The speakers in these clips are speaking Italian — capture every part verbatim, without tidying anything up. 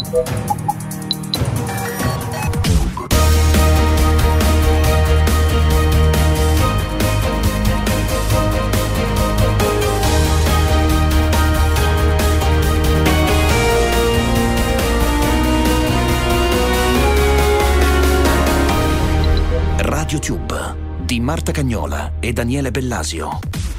RadioTube di Marta Cagnola e Daniele Bellasio.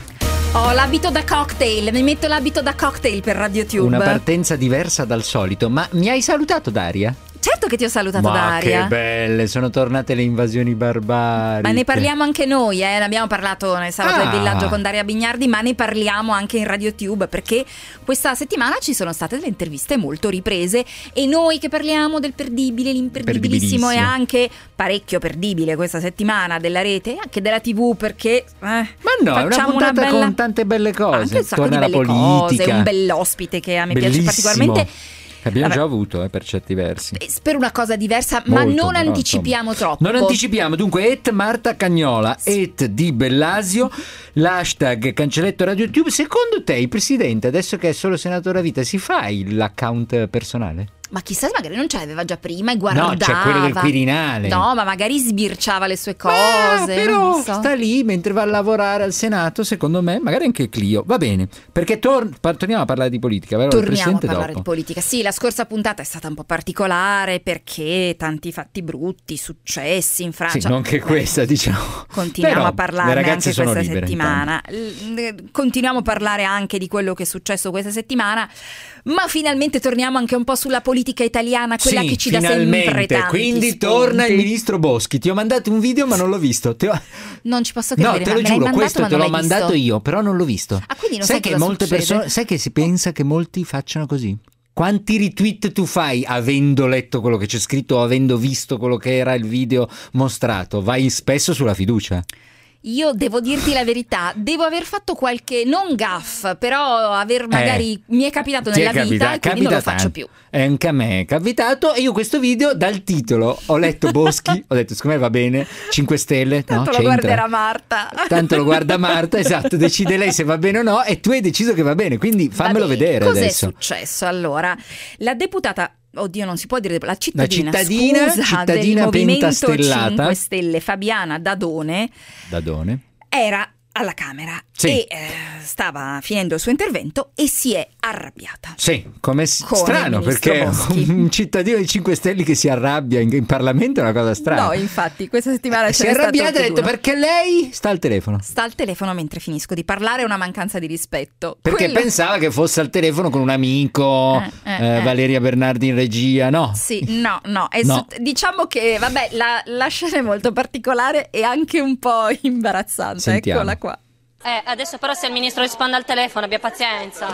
Ho l'abito da cocktail, mi metto l'abito da cocktail per RadioTube. Una partenza diversa dal solito, ma mi hai salutato, Daria? Certo che ti ho salutato, ma Daria. Che belle, sono tornate le invasioni barbariche. Ma ne parliamo anche noi, eh? Ne abbiamo parlato nel sabato Ah. del villaggio con Daria Bignardi, ma ne parliamo anche in RadioTube, perché questa settimana ci sono state delle interviste molto riprese e noi che parliamo del perdibile, l'imperdibilissimo e Perdibilissimo. anche parecchio perdibile questa settimana della rete e anche della tivù, perché eh, Ma no, è una facciamo puntata bella... con tante belle cose. anche un sacco Torna di belle la politica. cose, un bell'ospite che a me Bellissimo. piace particolarmente. Abbiamo Vabbè. già avuto, eh, per certi versi. Eh, Per una cosa diversa, ma Molto, non però, anticipiamo insomma. troppo. Non anticipiamo, dunque, et Marta Cagnola, et di Bellasio, l'hashtag cancelletto RadioTube. Secondo te il presidente, adesso che è solo senatore a vita, si fa l'account personale? Ma chissà, magari non ce l'aveva già prima e guardava. No, c'è quello del Quirinale. No, ma magari sbirciava le sue cose. Ah, però non so. sta lì mentre va a lavorare al Senato, secondo me, magari anche Clio. Va bene, perché tor- par- torniamo a parlare di politica, vero? Il Torniamo a presidente parlare dopo. di politica. Sì, la scorsa puntata è stata un po' particolare perché tanti fatti brutti, successi in Francia. Sì, non che questa, diciamo. Continuiamo Però a parlarne le ragazze anche sono questa libere, settimana. L- Continuiamo a parlare anche di quello che è successo questa settimana, ma finalmente torniamo anche un po' sulla politica italiana, quella sì, che ci dà finalmente. sempre tanti Quindi spunti. torna il ministro Boschi. Ti ho mandato un video, ma non l'ho visto. Ti ho... Non ci posso No, credere. te ma lo me l'hai giuro, mandato, questo ma te non l'ho l'hai mandato visto? io, però non l'ho visto. Ah, quindi non sai sai che cosa molte succede? persone, sai che si pensa che molti facciano così? Quanti retweet tu fai avendo letto quello che c'è scritto o avendo visto quello che era il video mostrato? Vai spesso sulla fiducia. Io devo dirti la verità, devo aver fatto qualche, non gaff, però aver magari, Eh, mi è capitato Ti è nella vita capita- e quindi non lo capita faccio tanto. più. E anche a me è capitato. E io questo video dal titolo ho letto Boschi, ho detto secondo me va bene, cinque stelle, Tanto no, lo c'entra. guarderà Marta. Tanto lo guarda Marta, esatto, decide lei se va bene o no e tu hai deciso che va bene, quindi fammelo Va bene, vedere cos'è adesso. successo? Allora, la deputata, oddio non si può dire, la cittadina, La cittadina, scusa, cittadina del Movimento pentastellata. cinque Stelle, Fabiana Dadone, Dadone. era alla Camera Sì. e eh, stava finendo il suo intervento e si è arrabbiata. Sì, come s- Con il strano, ministro perché Boschi. un cittadino di cinque Stelle che si arrabbia in, in Parlamento è una cosa strana. No, infatti, questa settimana si ce è n'è stato arrabbiata e ha più detto di uno. perché lei sta al telefono. Sta al telefono mentre finisco di parlare, è una mancanza di rispetto. Perché Quello- pensava che fosse al telefono con un amico, Eh, eh, eh, eh. Valeria Bernardi in regia, no? Sì, no, no, è No. su- diciamo che, vabbè, la, la scena è molto particolare e anche un po' imbarazzante, Sentiamo. eccola qua. Eh, adesso però se il ministro risponde al telefono abbia pazienza.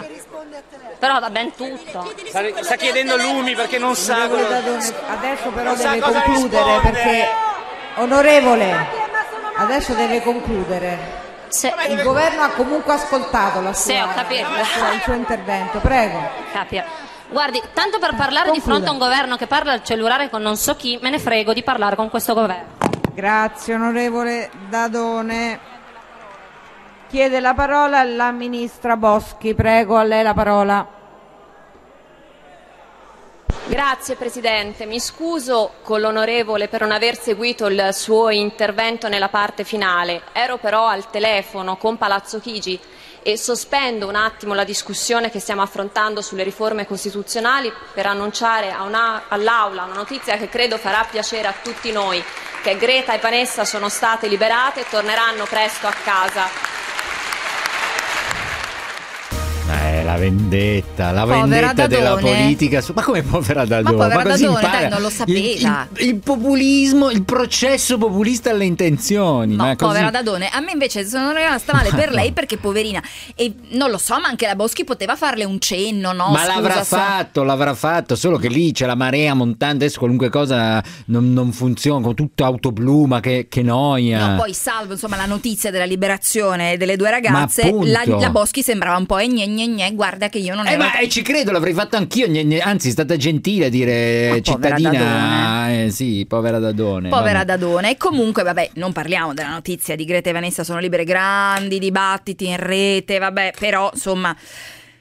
Però va ben tutto. Sta, sta chiedendo lumi perché non sa Onorevole quello- Dadone, adesso però non sa deve cosa concludere rispondere. perché onorevole adesso deve concludere. Se, Il governo ha comunque ascoltato la sua, Sì, ho capito. la sua- il suo intervento, prego. Capia. Guardi, tanto per parlare di Concluda. fronte a un governo che parla al cellulare con non so chi, me ne frego di parlare con questo governo. Grazie onorevole Dadone. Chiede la parola la ministra Boschi, prego, a lei la parola. Grazie Presidente, mi scuso con l'onorevole per non aver seguito il suo intervento nella parte finale, ero però al telefono con Palazzo Chigi e sospendo un attimo la discussione che stiamo affrontando sulle riforme costituzionali per annunciare a una, all'Aula una notizia che credo farà piacere a tutti noi, che Greta e Vanessa sono state liberate e torneranno presto a casa. Eh, la vendetta, la Povera vendetta della Dadone. politica. su- Ma come povera Dadone? Ma povera così Dadone, impara dai, non lo sapeva. Il, il- il populismo, il processo populista alle intenzioni. No, ma così- povera Dadone, a me invece sono rimasta male per lei perché poverina, e non lo so, ma anche la Boschi poteva farle un cenno, no? Ma Scusa, l'avrà so- fatto, l'avrà fatto, solo che lì c'è la marea montante, adesso qualunque cosa non, non funziona, con tutto autoblu, ma che, che noia. No, poi salvo insomma la notizia della liberazione delle due ragazze, appunto. la, la Boschi sembrava un po' e gne gne gne, guarda che io non Eh, ero... ma eh, ci credo, l'avrei fatto anch'io, gne- gne- anzi è stata gentile a dire Ma povera cittadina, eh, sì, povera Dadone. Povera vabbè. Dadone. E comunque, vabbè, non parliamo della notizia di Greta e Vanessa sono libere, grandi dibattiti in rete, vabbè, però insomma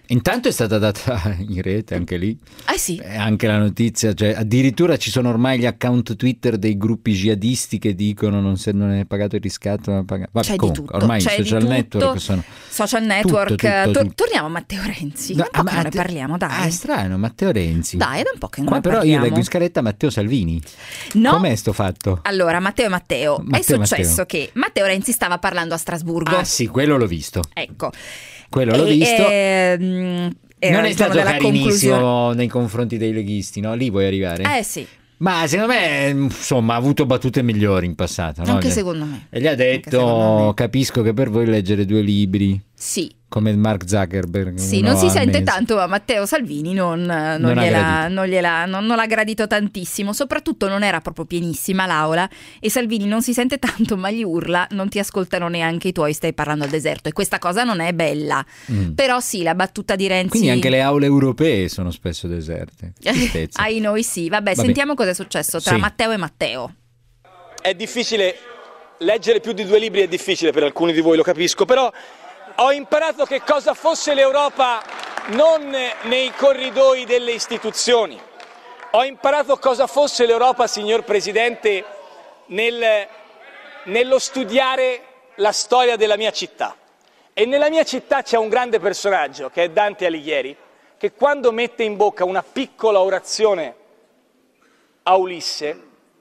Intanto è stata data in rete anche lì, Eh sì. eh, anche la notizia, cioè addirittura ci sono ormai gli account Twitter dei gruppi jihadisti che dicono non, se non è pagato il riscatto, non è pagato. Vabbè, C'è comunque, di tutto, ormai i c'è social di tutto. network sono Social network. tutto, tutto, Tor- tutto. torniamo a Matteo Renzi. No, Da un po' ma che non ne te- parliamo, dai. Ah, è strano, Matteo Renzi. Dai, è da un po' che non Qua ne però parliamo. io leggo in scaletta Matteo Salvini. No. Com'è sto fatto? Allora, Matteo e Matteo, Matteo, è successo Matteo. che Matteo Renzi stava parlando a Strasburgo. Ah sì, quello l'ho visto. Ecco. Quello l'ho E- visto. ehm, era Non è il giorno stato della conclusione. carinissimo nei confronti dei leghisti, no? Lì vuoi arrivare? Eh sì, Ma secondo me, insomma, ha avuto battute migliori in passato. No? anche Gli- secondo me. E gli ha Anche secondo detto, me. capisco che per voi leggere due libri, Sì. come Mark Zuckerberg. Sì, uno non si al sente mese. tanto, ma Matteo Salvini non, non, Non ha gliela, gradito. non, gliela, non, non l'ha gradito tantissimo. Soprattutto non era proprio pienissima l'aula e Salvini non si sente tanto, ma gli urla: non ti ascoltano neanche i tuoi, stai parlando al deserto. E questa cosa non è bella. Mm. Però sì, la battuta di Renzi. Quindi anche le aule europee sono spesso deserte. Tristezza. Ai noi sì. Vabbè, Vabbè. sentiamo cosa è successo tra Sì. Matteo e Matteo. È difficile, leggere più di due libri è difficile per alcuni di voi, lo capisco, però ho imparato che cosa fosse l'Europa non nei corridoi delle istituzioni. Ho imparato cosa fosse l'Europa, signor Presidente, nel, nello studiare la storia della mia città. E nella mia città c'è un grande personaggio, che è Dante Alighieri, che quando mette in bocca una piccola orazione a Ulisse,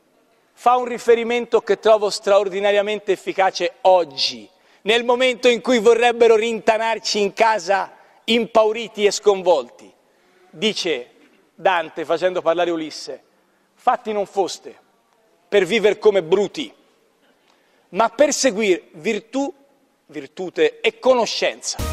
fa un riferimento che trovo straordinariamente efficace oggi, nel momento in cui vorrebbero rintanarci in casa impauriti e sconvolti. Dice Dante, facendo parlare Ulisse: fatti non foste per vivere come bruti, ma per seguire virtù, virtute e conoscenza.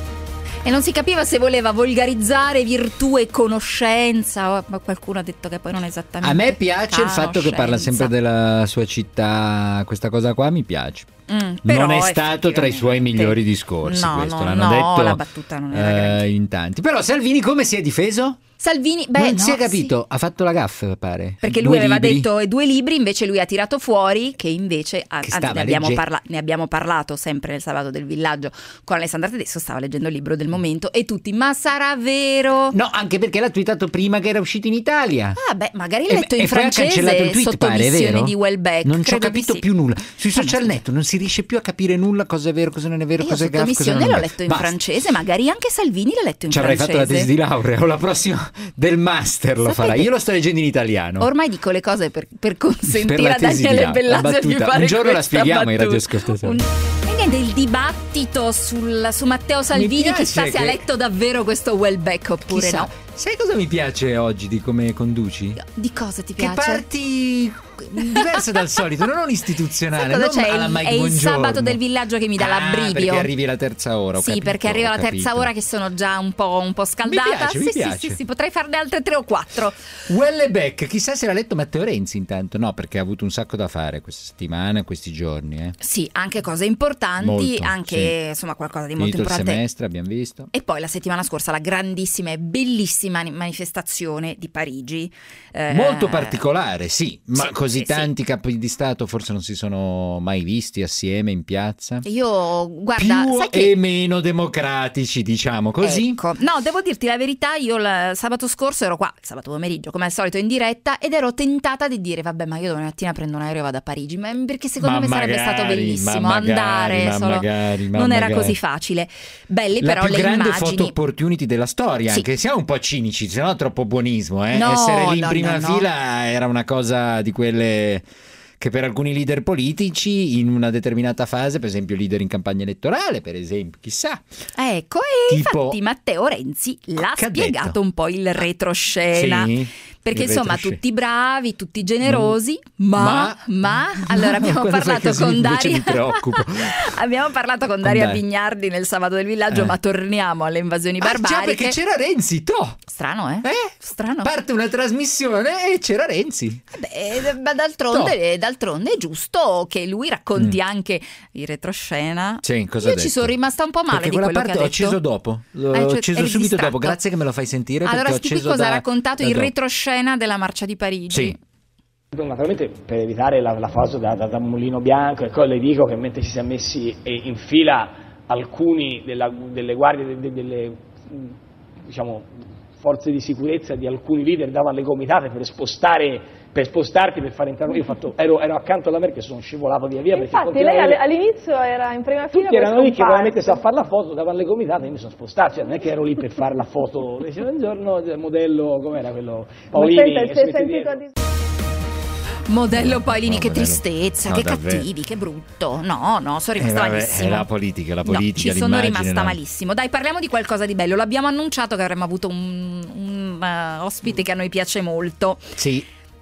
E non si capiva se voleva volgarizzare virtù e conoscenza, ma qualcuno ha detto che poi non è esattamente. A me piace il fatto che parla conoscenza. sempre della sua città, questa cosa qua mi piace. Mm, però Non è stato tra i suoi effettivamente- migliori discorsi, No, questo no, l'hanno no, detto la battuta non era eh, granché. in tanti. Però Salvini come si è difeso? Salvini, beh, non no, si è capito, sì. ha fatto la gaffa, pare. Perché Due lui aveva libri. detto eh, due libri, invece lui ha tirato fuori che invece, ah, Che anzi stava ne abbiamo, legge- parla- ne abbiamo parlato sempre nel Sabato del Villaggio con Alessandra Tedesco, stava leggendo il libro del momento e tutti, ma sarà vero? No, anche perché l'ha twittato prima che era uscito in Italia. Ah beh, magari E- l'ha letto e in poi ha cancellato il francese tweet, sotto pare, missione vero? di Welbeck. Non ci ho credo di capito sì. più nulla. Sui Ah, ma social scusa. network non si riesce più a capire nulla, cosa è vero, cosa non è vero, Io cosa è sotto gaffe, cosa missione non è l'ho gaffe. letto in Basta. francese, magari anche Salvini l'ha letto in Ci avrai francese. fatto la tesi di laurea o la prossima del master lo Sapete- farai. Io lo sto leggendo in italiano. Ormai dico le cose per, per Per consentire la a tesi di Daniele laurea, la Bellazio di battuta. fare Un giorno la questa spieghiamo ai battuta. radioascoltatori. Un- E niente, il dibattito sul- su Matteo Salvini, piace chissà se che- ha letto davvero questo Welbeck oppure Chissà. no. Sai cosa mi piace oggi di come conduci? Di cosa ti Che piace? parti diverse dal solito, non Sai istituzionale, cosa non c'è? alla Il- Mike è il Buongiorno. Sabato del Villaggio che mi dà Ah, l'abbrivio. perché arrivi alla terza ora, ho Sì, capito, perché arriva ho la terza capito. ora che sono già un po', un po' scaldata. piace, mi sì, piace. sì, sì, sì, potrei farne altre tre o quattro. Wellebeck, chissà se l'ha letto Matteo Renzi intanto. No, perché ha avuto un sacco da fare questa settimana, questi giorni. Eh. Sì, anche cose importanti, Molto, anche sì. insomma qualcosa di molto Finito il importante. semestre, abbiamo visto. E poi la settimana scorsa la grandissima e bellissima manifestazione di Parigi. Eh, Molto particolare, sì, ma sì, così sì, tanti capi di Stato forse non si sono mai visti assieme in piazza. Io, guarda, Più sai che... e meno democratici, diciamo così. Ecco. No, devo dirti la verità, io il sabato scorso ero qua, il sabato pomeriggio, come al solito in diretta, ed ero tentata di dire, vabbè, ma io domani mattina prendo un aereo e vado a Parigi, ma perché secondo Ma me sarebbe magari, stato bellissimo ma magari, andare, ma solo... magari, ma non era magari. così facile. Belle La però più le grande immagini. photo opportunity della storia, Sì. anche siamo un po' cinici, se no troppo buonismo, eh? No, Essere lì in no, prima no, no. fila era una cosa di quelle che per alcuni leader politici in una determinata fase, per esempio leader in campagna elettorale, per esempio, chissà. Ecco, e Tipo- infatti Matteo Renzi l'ha Che ha spiegato detto? un po' il retroscena. Sì, Perché il insomma retroscena. tutti bravi, tutti generosi, ma, ma, allora abbiamo Quando fai parlato così con invece Daria mi preoccupo. abbiamo parlato con Con Daria Daria. Vignardi nel Sabato del Villaggio, Eh. ma torniamo alle invasioni Ah, già, barbariche. perché c'era Renzi, to! Strano, eh? Eh? Strano. Parte una trasmissione e c'era Renzi. Beh, ma d'altronde, d'altronde è giusto che lui racconti Mm. anche il retroscena. Sì, cosa Io ha ci detto? sono rimasta un po' male Perché di quella quello che parte ha ho detto. acceso dopo, l'ho Ah, cioè, acceso eri subito distratto. dopo, grazie che me lo fai sentire. Allora perché ho spieghi acceso cosa ha da- raccontato da il dopo. retroscena della marcia di Parigi. Sì. Naturalmente per evitare la, la foto da, da, da mulino bianco, ecco, le dico che mentre ci siamo messi eh, in fila alcuni della, delle guardie de, de, delle diciamo, forze di sicurezza di alcuni leader davano le gomitate per spostare, per spostarti, per fare entrare. Io ho fatto, ero, ero accanto alla Merkel, sono scivolato via via. Infatti lei alle, all'inizio era in prima fila. Tutti erano lì che veramente sa fare la foto, davano le gomitate, io mi sono spostato, cioè non è che ero lì per fare la foto. Diceva un giorno del modello, com'era quello? Paolini. Ma senta, si è sentito a dis- Modello Paolini, No, che modello. tristezza, No, che davvero. cattivi, che brutto. No, no, sono Eh, rimasta vabbè, malissimo. è la politica, la politica, No, ci sono l'immagine, rimasta no. malissimo. Dai, parliamo di qualcosa di bello. L'abbiamo annunciato che avremmo avuto un, un uh, ospite che a noi piace molto. Sì.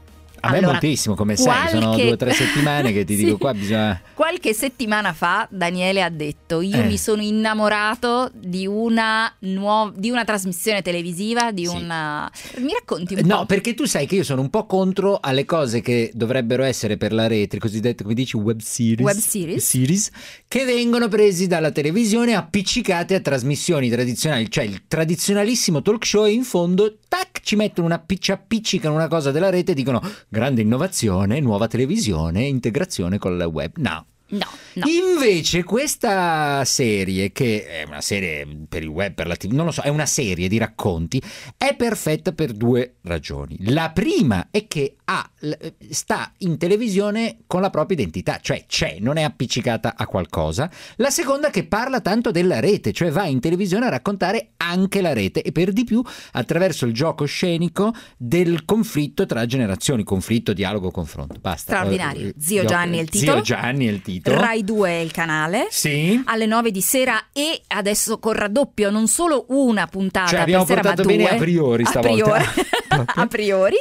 A me Allora, moltissimo, come sai, sono qualche- due o tre settimane che ti Sì. dico qua bisogna... Qualche settimana fa Daniele ha detto: io Eh. mi sono innamorato di una nuova, di una trasmissione televisiva, di Sì. una... Mi racconti un No, po'? perché tu sai che io sono un po' contro alle cose che dovrebbero essere per la rete, cosiddette, come dici, web series, Web series. series, che vengono presi dalla televisione e appiccicate a trasmissioni tradizionali, cioè il tradizionalissimo talk show, e in fondo tac, ci mettono una ci appiccicano una cosa della rete e dicono grande innovazione, nuova televisione, integrazione con la web. No. No, no. Invece questa serie, che è una serie per il web, per la tivù, non lo so, è una serie di racconti, è perfetta per due ragioni. La prima è che ha, sta in televisione con la propria identità, cioè c'è, non è appiccicata a qualcosa. La seconda, che parla tanto della rete, cioè va in televisione a raccontare anche la rete, e per di più attraverso il gioco scenico del conflitto tra generazioni, conflitto, dialogo, confronto. Basta. Straordinario. Eh, Zio gioco- Gianni è il titolo. Zio Gianni è il titolo. Rai due è il canale. Sì. Alle nove di sera, e adesso con raddoppio, non solo una puntata Cioè, abbiamo per sera, portato ma bene due. a priori stavolta. A priori. A priori.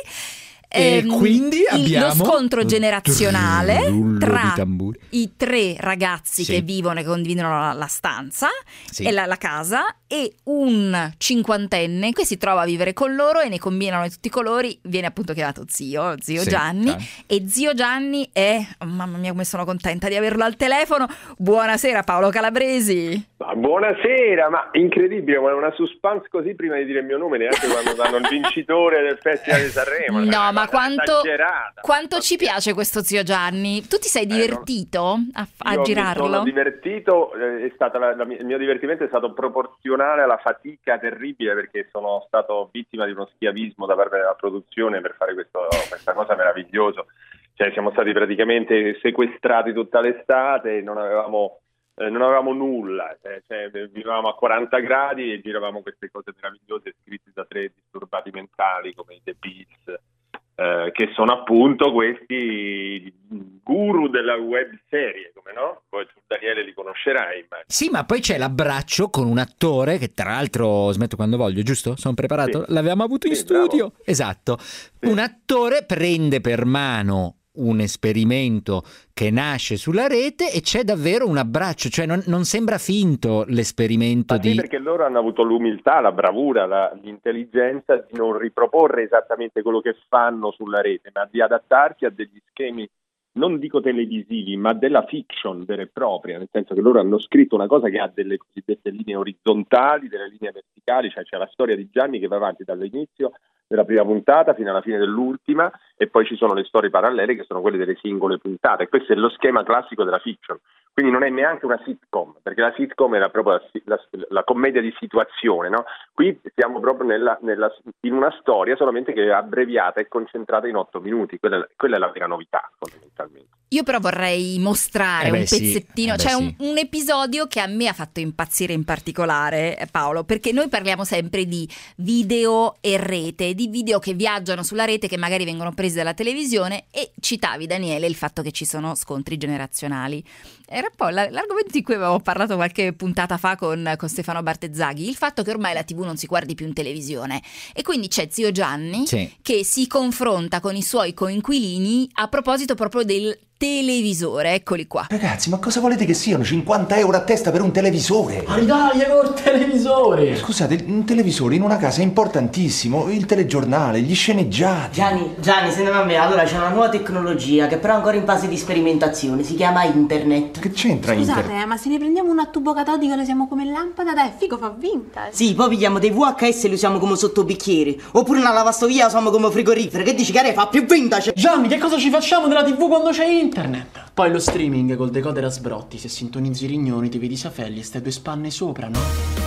E Ehm, quindi il- abbiamo lo scontro generazionale Rullo tra di tamburi. i tre ragazzi Sì. che vivono e condividono la, la stanza Sì. e la, la casa, e un cinquantenne che si trova a vivere con loro e ne combinano di tutti i colori. Viene appunto chiamato zio, zio Sì, Gianni. Gianni. E zio Gianni è, oh, mamma mia come sono contenta di averlo al telefono. Buonasera Paolo Calabresi. Ma buonasera, ma incredibile, ma una suspense così prima di dire il mio nome, neanche quando danno il vincitore del Festival di Sanremo. No, È una ma cosa quanto, esagerata. quanto ci piace questo zio Gianni. Tu ti sei divertito a, a Io girarlo? mi sono divertito, eh, è stata la, la, il mio divertimento è stato proporzionale alla fatica terribile, perché sono stato vittima di uno schiavismo da parte della produzione per fare questo, questa cosa meravigliosa. Cioè, siamo stati praticamente sequestrati tutta l'estate, non avevamo Eh, non avevamo nulla, eh, cioè, vivevamo a quaranta gradi e giravamo queste cose meravigliose scritte da tre disturbati mentali come i The Beats, eh, che sono appunto questi guru della web serie, come no? Poi tu, Daniele, li conoscerai, immagino. Sì, ma poi c'è l'abbraccio con un attore che tra l'altro smetto quando voglio, giusto? Sono preparato? Sì. L'avevamo avuto in Sì, studio. bravo. Esatto. Un attore prende per mano un esperimento che nasce sulla rete e c'è davvero un abbraccio, cioè non, non sembra finto l'esperimento Ma sì, di... perché loro hanno avuto l'umiltà, la bravura, la, l'intelligenza di non riproporre esattamente quello che fanno sulla rete, ma di adattarsi a degli schemi, non dico televisivi, ma della fiction vera e propria, nel senso che loro hanno scritto una cosa che ha delle cosiddette linee orizzontali, delle linee verticali, cioè c'è la storia di Gianni che va avanti dall'inizio della prima puntata fino alla fine dell'ultima, e poi ci sono le storie parallele che sono quelle delle singole puntate. Questo è lo schema classico della fiction, quindi non è neanche una sitcom, perché la sitcom era proprio la, la, la commedia di situazione, no? Qui siamo proprio nella, nella, in una storia solamente che è abbreviata e concentrata in otto minuti, quella, quella è la vera novità fondamentalmente. Io però vorrei mostrare Eh beh, un sì. pezzettino, Eh beh, cioè sì. un, un episodio che a me ha fatto impazzire in particolare, eh, Paolo, perché noi parliamo sempre di video e rete, di video che viaggiano sulla rete, che magari vengono presi dalla televisione, e citavi, Daniele, il fatto che ci sono scontri generazionali. Era poi la- l'argomento di cui avevo parlato qualche puntata fa con, con Stefano Bartezzaghi, il fatto che ormai la tivù non si guardi più in televisione, e quindi c'è zio Gianni Sì. che si confronta con i suoi coinquilini a proposito proprio del televisore. Eccoli qua. Ragazzi, ma cosa volete che siano cinquanta euro a testa per un televisore? Ridaglia col televisore! Scusate, un televisore in una casa è importantissimo, il telegiornale, gli sceneggiati. Gianni, Gianni, sentiamo a me, allora c'è una nuova tecnologia che però è ancora in fase di sperimentazione, si chiama internet. Che c'entra Scusate, internet? eh, ma se ne prendiamo un a tubo catodico e lo usiamo come lampada, dai, è figo, fa vintage. Sì, poi pigliamo dei V H S e li usiamo come sottobicchieri, oppure una lavastoviglie la usiamo come frigorifero, che dici che fa più vintage? Gianni, che cosa ci facciamo della tivù quando c'è internet? Poi lo streaming col decoder a sbrotti, se sintonizzi i rignoni ti vedi i safelli e stai due spanne sopra, no?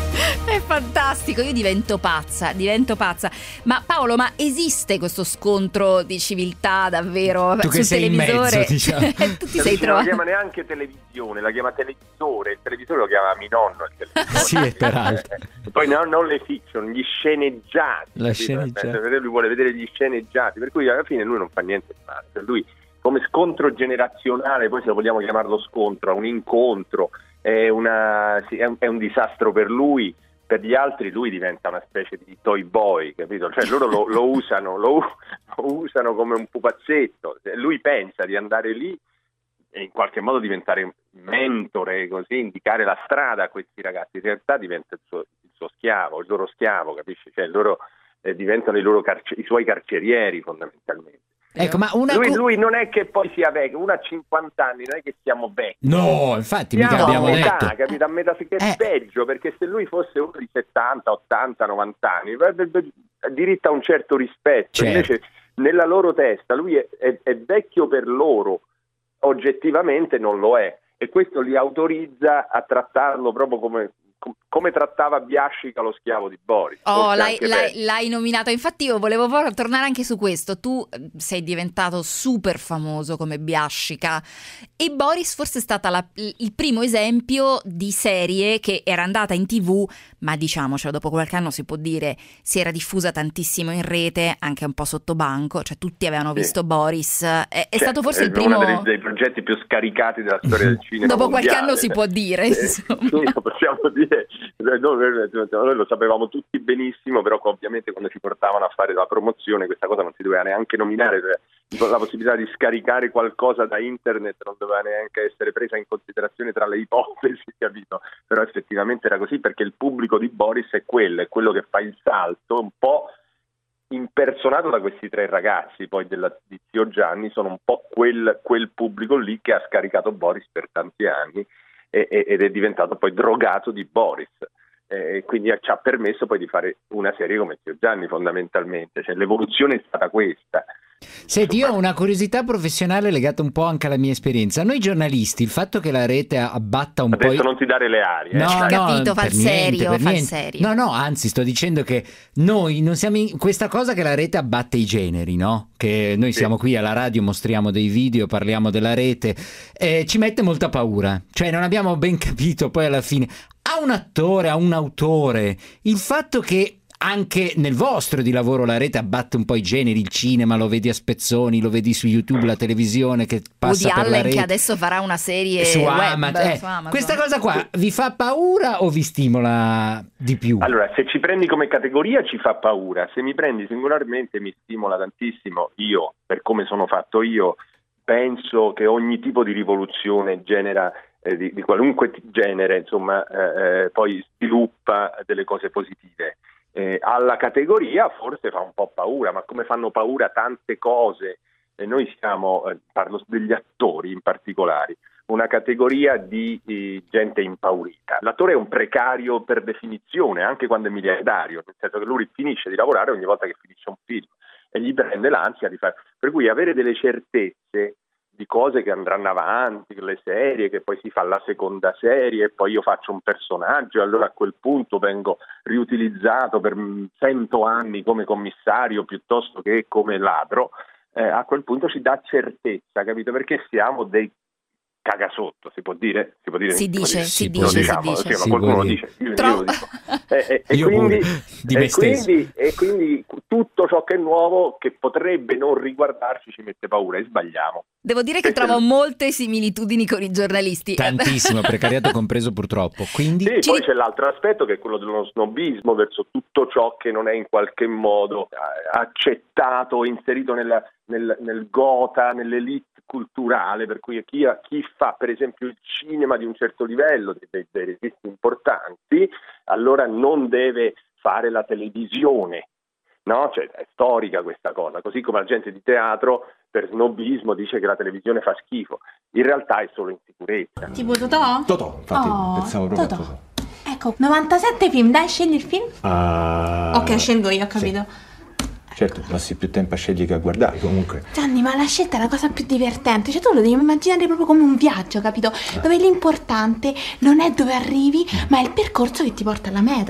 È fantastico, io divento pazza, divento pazza. Ma Paolo, ma esiste questo scontro di civiltà davvero tu che sul sei televisore? in mezzo, diciamo. Tu ti sei trovato. Non la chiama neanche televisione, la chiama televisore, il televisore lo chiama mio nonno. Il televisore. Sì, peraltro. Poi no, non le fiction, gli sceneggiati. La sceneggiata. Lui vuole vedere gli sceneggiati, per cui alla fine lui non fa niente di male. Per lui, come scontro generazionale, poi se lo vogliamo chiamarlo scontro, un incontro, è, una, sì, è, un, è un disastro per lui. Per gli altri lui diventa una specie di toy boy, capito? Cioè loro lo, lo usano lo, lo usano come un pupazzetto. Lui pensa di andare lì e in qualche modo diventare mentore, così indicare la strada a questi ragazzi. In realtà diventa il suo, il suo schiavo, il loro schiavo, capisci? Cioè loro eh, diventano i, loro carce- i suoi carcerieri fondamentalmente. Ecco, ma una lui, co- lui non è che poi sia vecchio, uno ha cinquanta anni, non è che siamo vecchi. No, infatti siamo mica abbiamo a metà, detto. capito? A metà, che è Eh. peggio, perché se lui fosse uno di settanta, ottanta, novanta anni, avrebbe diritto a un certo rispetto. Certo. Invece nella loro testa lui è, è, è vecchio per loro, oggettivamente non lo è, e questo li autorizza a trattarlo proprio come, come trattava Biascica lo schiavo di Boris. Oh, Forse l'hai, anche l'hai, peggio. l'hai nominato. Infatti io volevo proprio tornare anche su questo. Tu eh, sei diventato super famoso come Biascica e Boris forse è stata la- il primo esempio di serie che era andata in tv, ma diciamocelo, dopo qualche anno si può dire si era diffusa tantissimo in rete, anche un po' sotto banco, cioè tutti avevano Sì. visto Boris. È, è Cioè, stato forse è il primo... uno dei, dei progetti più scaricati della storia del cinema Dopo qualche mondiale. anno si può dire, Eh, insomma. sì, lo possiamo dire. Noi, noi lo sapevamo tutti benissimo, però ovviamente quando ci portavano a fare la promozione questa cosa non si doveva neanche nominare, cioè, la possibilità di scaricare qualcosa da internet non doveva neanche essere presa in considerazione tra le ipotesi, capito? Però effettivamente era così, perché il pubblico di Boris è quello, è quello che fa il salto, un po' impersonato da questi tre ragazzi poi della, di Zio Gianni, sono un po' quel, quel pubblico lì che ha scaricato Boris per tanti anni e, e, ed è diventato poi drogato di Boris. E quindi ci ha permesso poi di fare una serie come Zio Gianni fondamentalmente, cioè l'evoluzione è stata questa. Senti, io ho una curiosità professionale legata un po' anche alla mia esperienza. Noi giornalisti, il fatto che la rete abbatta un Adesso po'... non ti dare le ali, eh. No, no, Capito, fa per il niente, serio, per fa il niente. serio. No, no, anzi sto dicendo che noi non siamo in questa cosa che la rete abbatte i generi, no? Che noi Sì. siamo qui alla radio, mostriamo dei video, parliamo della rete, eh, ci mette molta paura. Cioè non abbiamo ben capito poi alla fine a un attore, a un autore, il fatto che anche nel vostro di lavoro la rete abbatte un po' i generi, il cinema lo vedi a spezzoni, lo vedi su YouTube, la televisione che passa Woody per la Allen rete. che adesso farà una serie su web Amazon. Eh, su Amazon. Questa cosa qua vi fa paura o vi stimola di più? Allora, se ci prendi come categoria ci fa paura, se mi prendi singolarmente mi stimola tantissimo. Io, per come sono fatto io, penso che ogni tipo di rivoluzione genera eh, di, di qualunque t- genere, insomma, eh, eh, poi sviluppa delle cose positive. Eh, alla categoria forse fa un po' paura, ma come fanno paura tante cose, e noi siamo, eh, parlo degli attori in particolare, una categoria di eh, gente impaurita. L'attore è un precario per definizione, anche quando è miliardario, nel senso che lui finisce di lavorare ogni volta che finisce un film e gli prende l'ansia di fare. Per cui avere delle certezze di cose che andranno avanti, le serie, che poi si fa la seconda serie e poi io faccio un personaggio e allora a quel punto vengo riutilizzato per cento anni come commissario piuttosto che come ladro, eh, a quel punto ci dà certezza, capito? Perché siamo dei cagasotto, si può dire? Si può dire? Si dice, dire? si No, dice, si diciamo, dice. sì, ma Si qualcuno può lo dire. dice, io, io Tro- lo dico. E, e, e Io quindi, pure, di me e stesso. quindi, e quindi tutto ciò che è nuovo, che potrebbe non riguardarci, ci mette paura e sbagliamo. Devo dire che trovo molte similitudini con i giornalisti. Tantissimo, precariato compreso purtroppo. Quindi Sì, Ci poi ri- c'è l'altro aspetto che è quello dello snobismo verso tutto ciò che non è in qualche modo eh, accettato, inserito nella, nel, nel gotha, nell'elite culturale, per cui chi, chi fa per esempio il cinema di un certo livello, dei, dei, dei registi importanti, allora non deve fare la televisione, no? Cioè, è storica questa cosa, così come la gente di teatro per snobismo dice che la televisione fa schifo, in realtà è solo insicurezza. Tipo Totò? Totò, infatti Oh, pensavo proprio Totò. a Totò. Ecco, novantasette film, dai, scegli il film. Ah, Ok, scelgo io, ho capito. certo, passi più tempo a scegliere che a guardare comunque. Gianni, ma la scelta è la cosa più divertente. Cioè, tu lo devi immaginare proprio come un viaggio, capito? Dove l'importante non è dove arrivi, ma è il percorso che ti porta alla meta.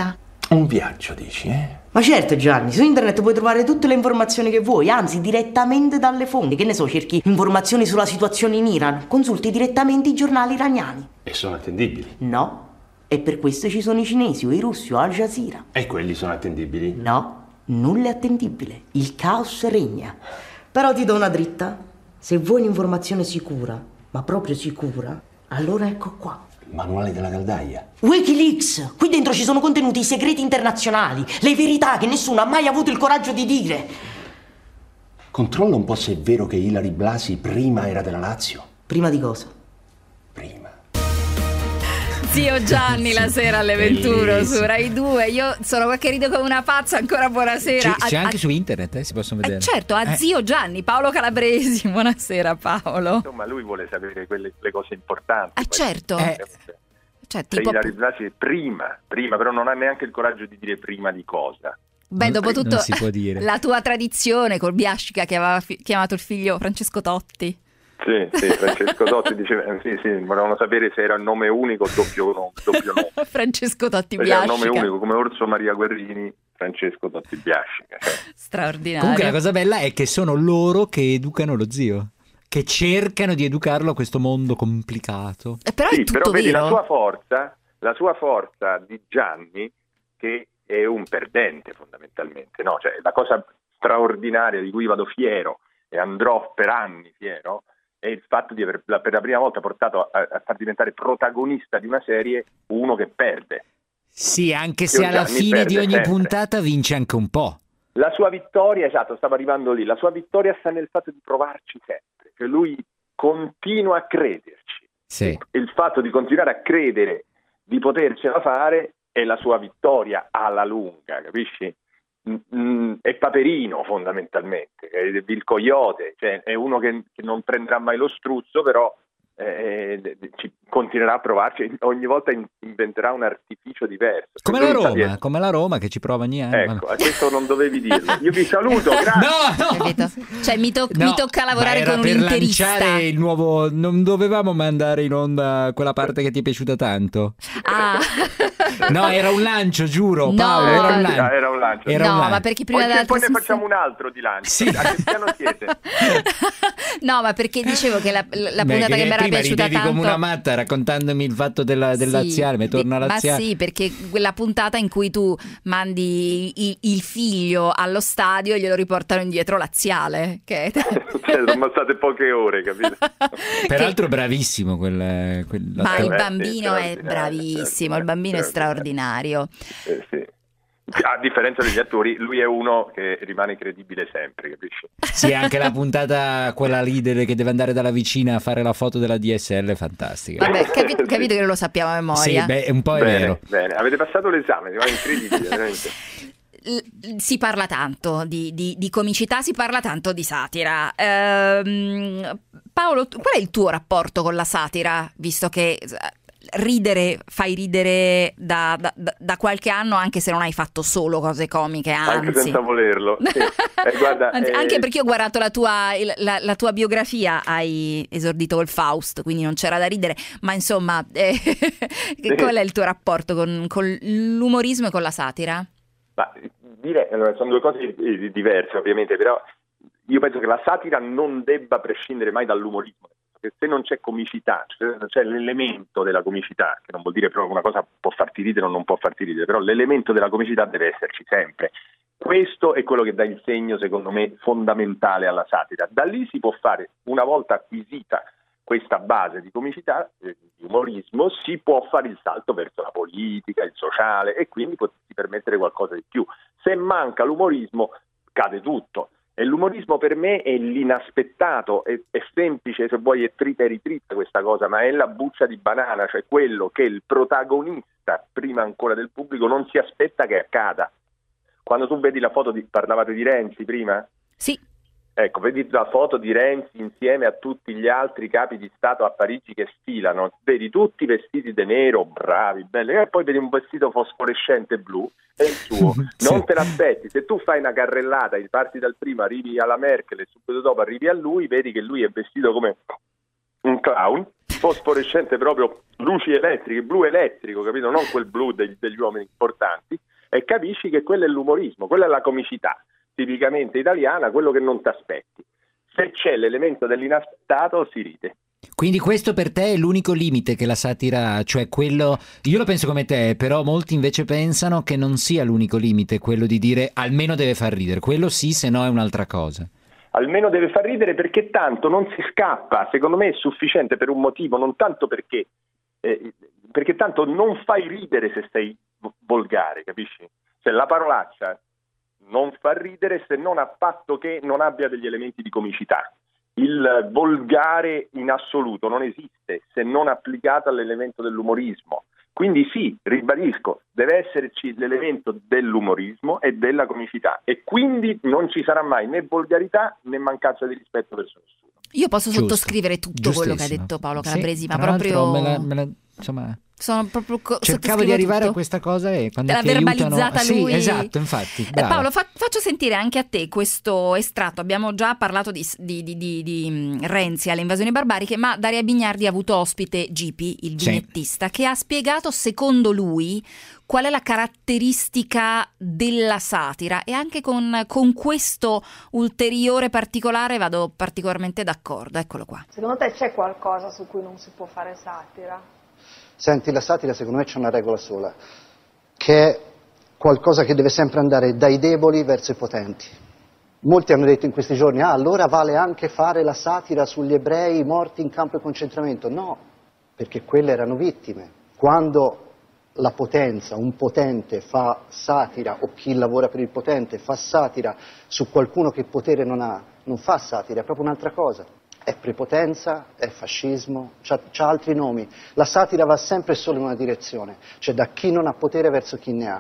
Un viaggio, dici, eh? Ma certo Gianni, su internet puoi trovare tutte le informazioni che vuoi, anzi direttamente dalle fonti. Che ne so, cerchi informazioni sulla situazione in Iran, consulti direttamente i giornali iraniani. E sono attendibili? No, e per questo ci sono i cinesi o i russi o Al Jazeera. E quelli sono attendibili? No, nulla è attendibile, il caos regna. Però ti do una dritta, se vuoi un'informazione sicura, ma proprio sicura, allora ecco qua. Il manuale della caldaia. Wikileaks! Qui dentro ci sono contenuti i segreti internazionali, le verità che nessuno ha mai avuto il coraggio di dire. Controlla un po' se è vero che Ilary Blasi prima era della Lazio. Prima di cosa? Zio Gianni la sera alle ventuno Bellissimo. su Rai due. Io sono che rido come una pazza. Ancora buonasera. C'è, c'è A- anche a- su internet, eh, si possono vedere. Eh, certo, a Eh. Zio Gianni, Paolo Calabresi. Buonasera Paolo. Insomma, lui vuole sapere quelle le cose importanti. Ah, certo. Eh, Cioè, Cioè, tipo, Ilary Blasi prima, prima, però non ha neanche il coraggio di dire prima di cosa. beh, dopo non tutto si può dire. la tua tradizione col Biascica che aveva fi- chiamato il figlio Francesco Totti. Sì, sì, Francesco Totti diceva, eh, sì, sì, volevano sapere se era il nome unico o doppio, no, doppio nome. Francesco Totti Se era il Biascica. nome unico come Orso Maria Guerrini, Francesco Totti Biascica. Cioè. Straordinario. Comunque la cosa bella è che sono loro che educano lo zio, che cercano di educarlo a questo mondo complicato. Eh, però Sì, è tutto però vedi vero. la sua forza, la sua forza di Gianni, che è un perdente fondamentalmente, no? Cioè, la cosa straordinaria di cui vado fiero e andrò per anni fiero è il fatto di aver per la prima volta portato a, a far diventare protagonista di una serie uno che perde. Sì, anche Zio se alla Gianni fine di perde ogni sempre. puntata vince anche un po'. La sua vittoria, esatto, stavo arrivando lì, la sua vittoria sta nel fatto di provarci sempre, che lui continua a crederci. Sì. Il fatto di continuare a credere di potercela fare è la sua vittoria alla lunga, capisci? Mm, è Paperino fondamentalmente, è il coyote, cioè è uno che, che non prenderà mai lo struzzo, però eh, ci continuerà a provarci, ogni volta in- inventerà un artificio diverso. Come Lui la sa di- Roma, come la Roma che ci prova ogni anno. Ecco, a questo non dovevi dirlo. Io vi saluto, grazie. No, no. Capito? Cioè mi, to- No, mi tocca lavorare ma era con un per interista. lanciare il nuovo. Non dovevamo mandare in onda quella parte che ti è piaciuta tanto. Ah. No, era un lancio, giuro, No. Paolo. Era un lancio. Ah, era un lancio. Era No, un ma lancio. perché prima Poi, della poi ne trasmissione- facciamo un altro di lancio. Sì. A che piano siete? No, ma perché dicevo che la, la Beh, puntata che mi era prima piaciuta ridevi tanto come una matta raccontandomi il fatto della, del Sì, laziale, mi torna a ma laziale. sì, perché quella puntata in cui tu mandi il, il figlio allo stadio e glielo riportano indietro laziale, che Cioè, sono passate poche ore, capito? Peraltro bravissimo quel, quel ma il Eh, bambino sì, è straordinario, bravissimo, il bambino è straordinario. Eh, sì. A differenza degli attori, lui è uno che rimane credibile sempre, capisci? Sì, anche la puntata quella lì delle- che deve andare dalla vicina a fare la foto della D S L è fantastica. Vabbè, capi- capito che non lo sappiamo a memoria. Sì, beh, un po' è Bene, vero. bene. Avete passato l'esame, è incredibile, veramente. L- Si parla tanto di, di- di comicità, si parla tanto di satira. Ehm, Paolo, tu- qual è il tuo rapporto con la satira? Visto che eh, ridere, fai ridere da, da- da- da qualche anno, anche se non hai fatto solo cose comiche, Anche anzi. senza volerlo. Sì. Eh, guarda, Anzi, eh, anche perché ho guardato la tua, il- la, la tua biografia, hai esordito col Faust, quindi non c'era da ridere, ma insomma, eh, qual è il tuo rapporto con, con l'umorismo e con la satira? Ma dire, allora, sono due cose eh, diverse ovviamente, però io penso che la satira non debba prescindere mai dall'umorismo, perché se non c'è comicità, cioè non c'è l'elemento della comicità, che non vuol dire però che una cosa può farti ridere o non può farti ridere, però l'elemento della comicità deve esserci sempre. Questo è quello che dà il segno, secondo me, fondamentale alla satira. Da lì si può fare, una volta acquisita questa base di comicità, eh, di umorismo, si può fare il salto verso la politica, il sociale, e quindi potersi permettere qualcosa di più. Se manca l'umorismo, cade tutto. E l'umorismo per me è l'inaspettato, è, è semplice, se vuoi è trita e ritrita questa cosa, ma è la buccia di banana, cioè quello che il protagonista, prima ancora del pubblico, non si aspetta che accada. Quando tu vedi la foto, di, parlavate di Renzi prima? Sì. Ecco, vedi la foto di Renzi insieme a tutti gli altri capi di Stato a Parigi che sfilano, vedi tutti vestiti di nero, bravi, belli, e poi vedi un vestito fosforescente blu, è il suo. Non te l'aspetti, se tu fai una carrellata, parti dal primo, arrivi alla Merkel e subito dopo arrivi a lui, vedi che lui è vestito come un clown, fosforescente proprio, luci elettriche, blu elettrico, capito? Non quel blu degli, degli uomini importanti. e capisci che quello è l'umorismo, quella è la comicità tipicamente italiana, quello che non ti aspetti. Se c'è l'elemento dell'inaspettato si ride. Quindi questo per te è l'unico limite che la satira ha, cioè quello, io lo penso come te, però molti invece pensano che non sia l'unico limite, quello di dire almeno deve far ridere, quello sì, se no è un'altra cosa. Almeno deve far ridere perché tanto non si scappa, secondo me è sufficiente per un motivo, non tanto perché, eh, perché tanto non fai ridere se sei volgare, capisci? Cioè la parolaccia non fa ridere se non a patto che non abbia degli elementi di comicità. Il volgare in assoluto non esiste se non applicato all'elemento dell'umorismo. Quindi sì, ribadisco, deve esserci l'elemento dell'umorismo e della comicità e quindi non ci sarà mai né volgarità né mancanza di rispetto verso nessuno. Io posso Giusto. sottoscrivere tutto quello che ha detto Paolo Calabresi, sì, ma tra proprio l'altro me la, me la, insomma, sono proprio co- cercavo di arrivare tutto. a questa cosa e quando L'ha ti aiutano, verbalizzata sì, lui. esatto, infatti. Eh, brava. Paolo, fa- faccio sentire anche a te questo estratto. Abbiamo già parlato di, di, di, di, di mh, Renzi alle invasioni barbariche, ma Daria Bignardi ha avuto ospite Gipi, il Sì. vignettista, che ha spiegato secondo lui qual è la caratteristica della satira, e anche con, con questo ulteriore particolare vado particolarmente d'accordo. Eccolo qua. Secondo te c'è qualcosa su cui non si può fare satira? Senti, la satira secondo me c'è una regola sola, che è qualcosa che deve sempre andare dai deboli verso i potenti. Molti hanno detto in questi giorni, ah, allora vale anche fare la satira sugli ebrei morti in campo di concentramento. No, perché quelle erano vittime. Quando la potenza, un potente fa satira, o chi lavora per il potente fa satira su qualcuno che potere non ha, non fa satira, è proprio un'altra cosa. È prepotenza, è fascismo, c'ha, c'ha altri nomi. La satira va sempre solo in una direzione, cioè da chi non ha potere verso chi ne ha.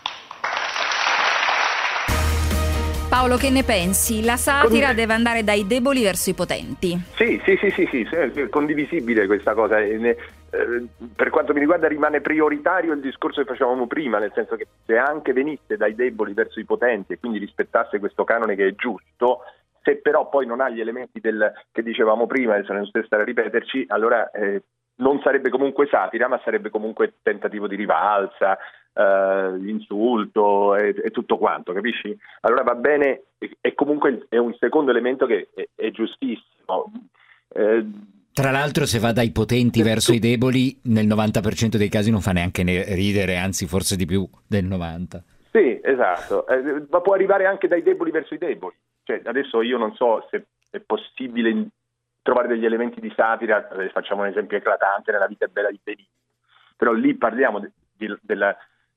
Paolo, che ne pensi? La satira Con... deve andare dai deboli verso i potenti. Sì, sì, sì, sì, sì, è condivisibile questa cosa. Eh, per quanto mi riguarda rimane prioritario il discorso che facevamo prima, nel senso che se anche venisse dai deboli verso i potenti e quindi rispettasse questo canone che è giusto, se però poi non ha gli elementi del che dicevamo prima, adesso non sto stare a ripeterci, allora eh, non sarebbe comunque satira, ma sarebbe comunque tentativo di rivalsa, eh, insulto e, e tutto quanto, capisci? Allora va bene, e comunque è un secondo elemento che è, è giustissimo. Eh, Tra l'altro se va dai potenti verso i deboli, nel novanta per cento dei casi non fa neanche ne- ridere, anzi forse di più del novanta. Sì, esatto, eh, ma può arrivare anche dai deboli verso i deboli. Cioè, adesso io non so se è possibile trovare degli elementi di satira, facciamo un esempio eclatante, nella vita è bella di Benigni, però lì parliamo di, di, della,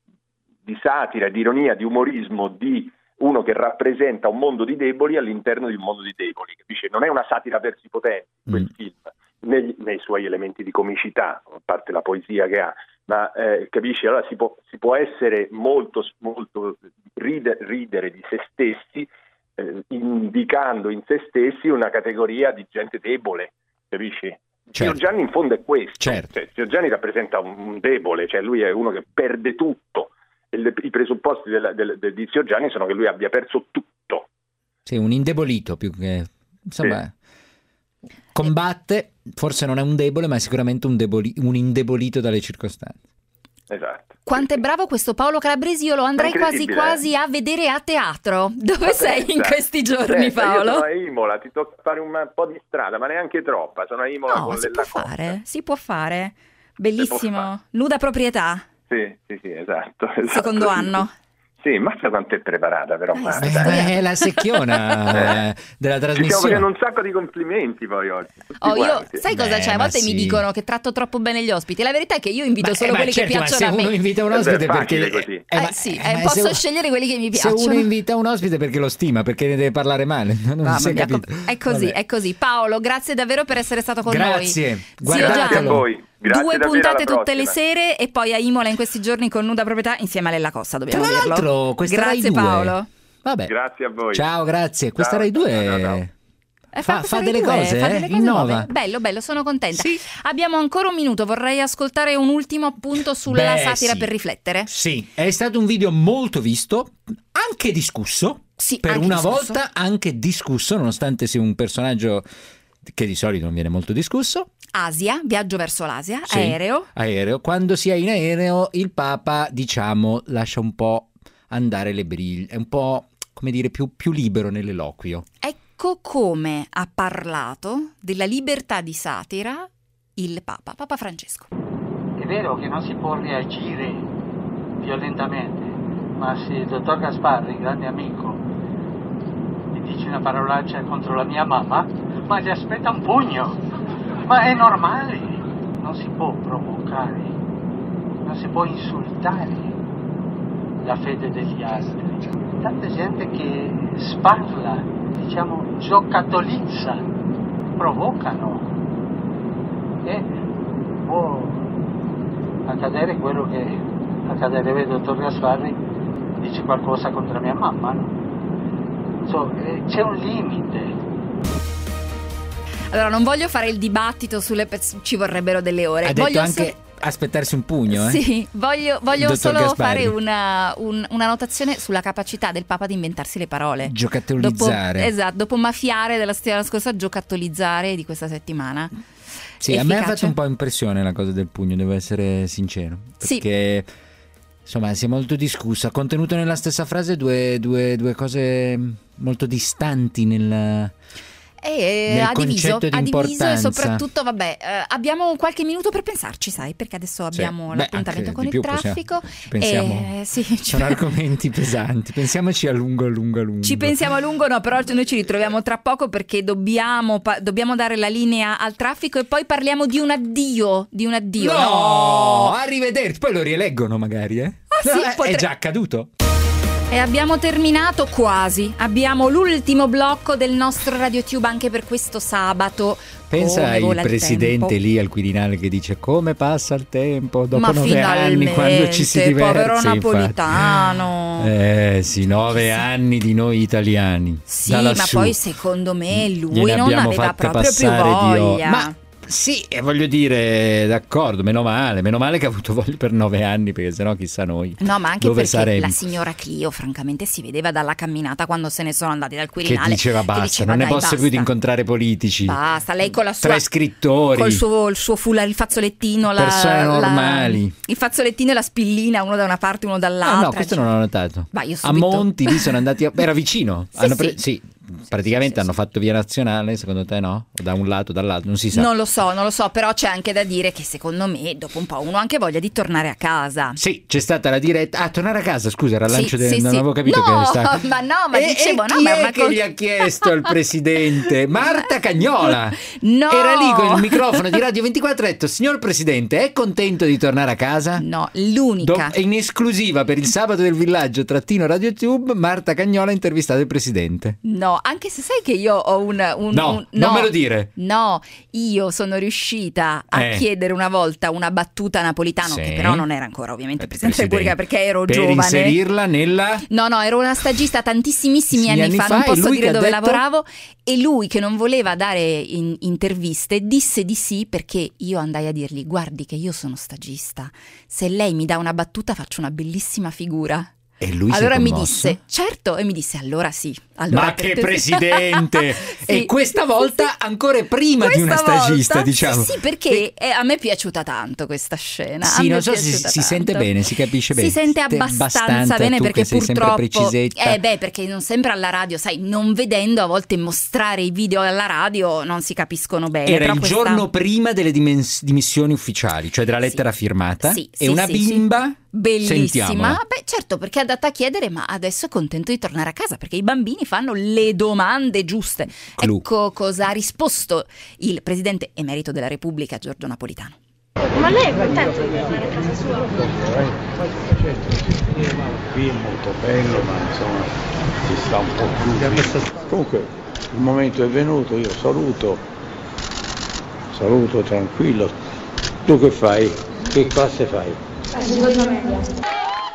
di satira, di ironia, di umorismo, di uno che rappresenta un mondo di deboli all'interno di un mondo di deboli, capisci? Non è una satira verso i potenti, quel mm. film, nei, nei suoi elementi di comicità, a parte la poesia che ha, ma eh, capisci? Allora si può, si può essere molto, molto ridere, ridere di se stessi, eh, indicando in se stessi una categoria di gente debole, capisci? Certo. Zio Gianni in fondo è questo, certo. Cioè, Zio Gianni rappresenta un, un debole, cioè lui è uno che perde tutto. Le, I presupposti del, del, del, di Zio Gianni sono che lui abbia perso tutto. Sì, un indebolito più che... Insomma, sì. Combatte, forse non è un debole, ma è sicuramente un, deboli, un indebolito dalle circostanze. Esatto. Quanto è bravo questo Paolo Calabresi, io lo andrei quasi quasi a vedere a teatro. Dove sei in questi giorni, Senta, Paolo? Io sono a Imola, ti tocca fare un po' di strada, ma neanche troppa. Sono a Imola no, con si le, può la fare, costa. si può fare. Bellissimo, si può fare. Nuda proprietà. Sì, sì, sì, esatto. esatto Secondo sì, anno. Sì, mazza quanto è preparata però. Eh, eh, è la secchiona eh, della trasmissione. Ci stiamo facendo un sacco di complimenti poi oggi. Oh, io, sai cosa Beh, c'è? A volte sì. mi dicono che tratto troppo bene gli ospiti. La verità è che io invito ma, solo eh, quelli certo, che piacciono ma se a me. uno invita un ospite Beh, perché così. Eh, eh, ma, sì, eh, eh, ma posso se, scegliere quelli che mi piacciono. Se uno invita un ospite perché lo stima, perché ne deve parlare male. Non Mamma si è mia, capito. è così, Vabbè. è così. Paolo, grazie davvero per essere stato con Grazie. noi. Guardate Zio Gianni, a voi. Grazie due davvero, puntate alla tutte le prossima. sere e poi a Imola in questi giorni con Nuda Proprietà insieme a Lella Cossa, dobbiamo Tra dirlo. l'altro, questa Grazie Rai due. Paolo. Vabbè. Grazie a voi. Ciao, grazie. Questa Ciao, Rai due ciao, ciao. Eh, fa, questa fa Rai delle due, cose, fa eh? delle cose Innova. nuove. Bello, bello, sono contenta. Sì. Abbiamo ancora un minuto, vorrei ascoltare un ultimo appunto sulla Beh, satira sì. per riflettere. Sì, è stato un video molto visto, anche discusso. Sì, per anche una discusso. volta anche discusso, nonostante sia un personaggio che di solito non viene molto discusso. Asia, viaggio verso l'Asia, Sì, aereo. Aereo. Quando si è in aereo il Papa, diciamo, lascia un po' andare le briglie, è un po', come dire, più, più libero nell'eloquio. Ecco come ha parlato della libertà di satira il Papa, Papa Francesco. È vero che non si può reagire violentamente, ma se il dottor Gasparri, grande amico, mi dice una parolaccia contro la mia mamma, ma gli aspetta un pugno. Ma è normale, non si può provocare, non si può insultare la fede degli altri. Tanta gente che sparla, diciamo, giocattolizza, provocano. E può accadere quello che accadrebbe il dottor Gasparri, dice qualcosa contro mia mamma, no? So, eh, c'è un limite. Allora, non voglio fare il dibattito sulle pers- ci vorrebbero delle ore. Ha detto voglio anche so- aspettarsi un pugno, eh? Sì, voglio, voglio Dottor solo Gasparri. fare una, un- una notazione sulla capacità del Papa di inventarsi le parole. Giocattolizzare. Dopo, esatto, dopo mafiare della settimana scorsa, giocattolizzare di questa settimana. Sì, Efficace. a me ha fatto un po' impressione la cosa del pugno, devo essere sincero. Perché, insomma, si è molto discusso. Ha contenuto nella stessa frase due, due, due cose molto distanti nel... E Nel ha diviso, concetto di ha diviso e importanza. soprattutto, vabbè, eh, abbiamo qualche minuto per pensarci, sai, perché adesso abbiamo Beh, l'appuntamento anche con di il più possiamo- traffico. pensiamo- e, sì, Sono cioè, argomenti pesanti, pensiamoci a lungo, a lungo, a lungo. ci pensiamo a lungo, no, però noi ci ritroviamo tra poco perché dobbiamo, pa- dobbiamo dare la linea al traffico e poi parliamo di un addio, di un addio. No, arrivederci, poi lo rieleggono magari, eh? Ah, sì, No, è- potre- È già accaduto. E abbiamo terminato quasi, abbiamo l'ultimo blocco del nostro RadioTube anche per questo sabato. Pensa Come al vola il presidente tempo. lì al Quirinale che dice come passa il tempo dopo Ma nove anni quando ci si finalmente, diverte. povero infatti. Napolitano. Eh sì, nove anni di noi italiani. Sì, da ma lassù. poi secondo me lui Gliene non abbiamo aveva fatte proprio più passare di o- voglia. Ma sì, e voglio dire, d'accordo, meno male, meno male che ha avuto voglia per nove anni, perché sennò chissà noi No, ma anche dove perché saremmo. la signora Clio, francamente, si vedeva dalla camminata quando se ne sono andati dal Che Quirinale. diceva basta, diceva, non ne "Dai, posso basta. più di incontrare politici. Basta, lei con la sua Tre scrittori. col suo, il suo foulard, il fazzolettino, la, Persone la- normali. il fazzolettino e la spillina, uno da una parte, uno dall'altra. Ah, no, questo cioè- non l'ho notato. Ma io A subito. Monti lì sono andati a... era vicino. Sì, Hanno sì. sì, praticamente hanno fatto via nazionale, secondo te no? O da un lato o dall'altro, non si sa. Non lo so, non lo so, però c'è anche da dire che secondo me dopo un po' uno ha anche voglia di tornare a casa. Sì, c'è stata la diretta. Ah, tornare a casa, scusa, era il Sì, lancio del... sì, non sì. avevo capito No, che sta... ma no, ma E- dicevo, e no, chi ma è ma che con- gli ha chiesto al presidente? Marta Cagnola. No. Era lì con il microfono di Radio ventiquattro e ha detto: signor presidente, è contento di tornare a casa? No, l'unica. Do- in esclusiva per il sabato del villaggio trattino RadioTube, Marta Cagnola ha intervistato il presidente. No, anche se sai che io ho un... un- No, un- non me lo dire. No, io sono riuscita a Eh. chiedere una volta una battuta a Napolitano, Sì. che però non era ancora ovviamente Presidente della Presidente. Repubblica perché ero Per giovane. inserirla nella... No, no, ero una stagista tantissimissimi Sì, anni, anni fa, fa, non e posso lui dire che ha dove detto? lavoravo, e lui che non voleva dare in- interviste disse di sì perché io andai a dirgli: guardi che io sono stagista, se lei mi dà una battuta faccio una bellissima figura. E lui si è Allora mi commosso? disse certo, e mi disse allora sì. Allora Ma che per te- presidente! Sì, E questa volta sì, sì. ancora prima di una Questa stagista, volta, diciamo. Sì, sì, perché eh, a me è piaciuta tanto questa scena. a Sì, me non è so se si, piaciuta si sente tanto. bene, si capisce bene. Si sente Te- abbastanza, bene tu perché che sei sempre purtroppo precisetta. eh beh, perché non sempre alla radio, sai, non vedendo a volte mostrare i video alla radio non si capiscono bene. Era però il questa- giorno prima delle dimens- dimissioni ufficiali, cioè della lettera firmata, Sì, e sì, una sì, bimba bellissima. Sentiamola. Beh, certo, perché è andata a chiedere ma adesso è contento di tornare a casa perché i bambini fanno le domande giuste. Clou. Ecco cosa ha risposto il presidente emerito della Repubblica Giorgio Napolitano. Ma lei è contento di tornare a casa sua? Qui è molto bello, ma insomma si sta un po' chiusi. Comunque il momento è venuto, io saluto, saluto tranquillo. Tu che fai? Che classe fai? Seconda media.